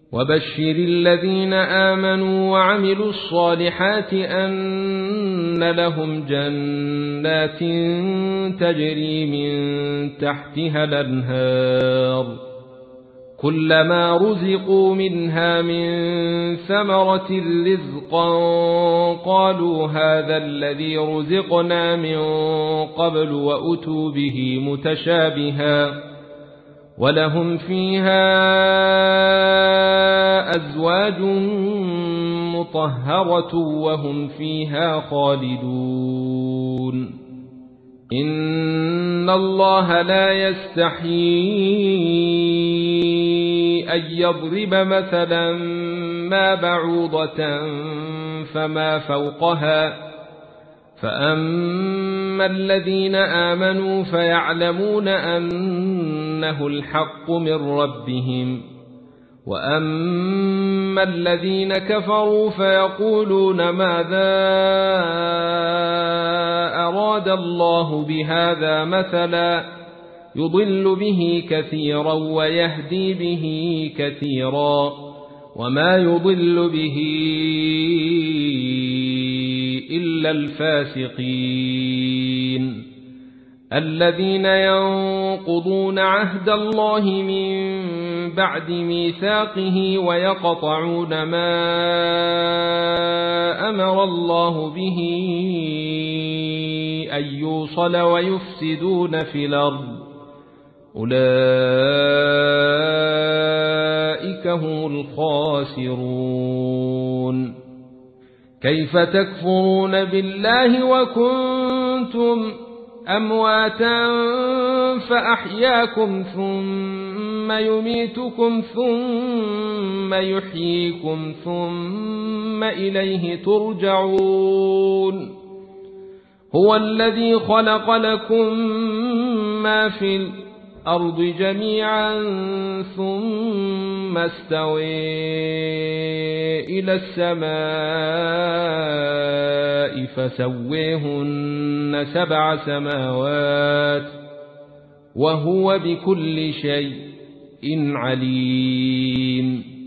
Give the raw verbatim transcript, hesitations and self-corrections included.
وبشر الذين آمنوا وعملوا الصالحات أن لهم جنات تجري من تحتها الأنهار كلما رزقوا منها من ثمرة رزقا قالوا هذا الذي رزقنا من قبل وأتوا به متشابها ولهم فيها أزواج مطهرة وهم فيها خالدون إن الله لا يستحيي أن يضرب مثلا ما بعوضة فما فوقها فأما الذين آمنوا فيعلمون أنه الحق من ربهم وأما الذين كفروا فيقولون ماذا أراد الله بهذا مثلا يضل به كثيرا ويهدي به كثيرا وما يضل به إلا الفاسقين الذين ينقضون عهد الله من بعد ميثاقه ويقطعون ما أمر الله به أن يوصل ويفسدون في الأرض أولئك هم الخاسرون كيف تكفرون بالله وكنتم أمواتا فأحياكم ثم يميتكم ثم يحييكم ثم إليه ترجعون هو الذي خلق لكم ما في الأرض جميعا ثم استوى إلى السماء فسويهن سبع سماوات وهو بكل شيء عليم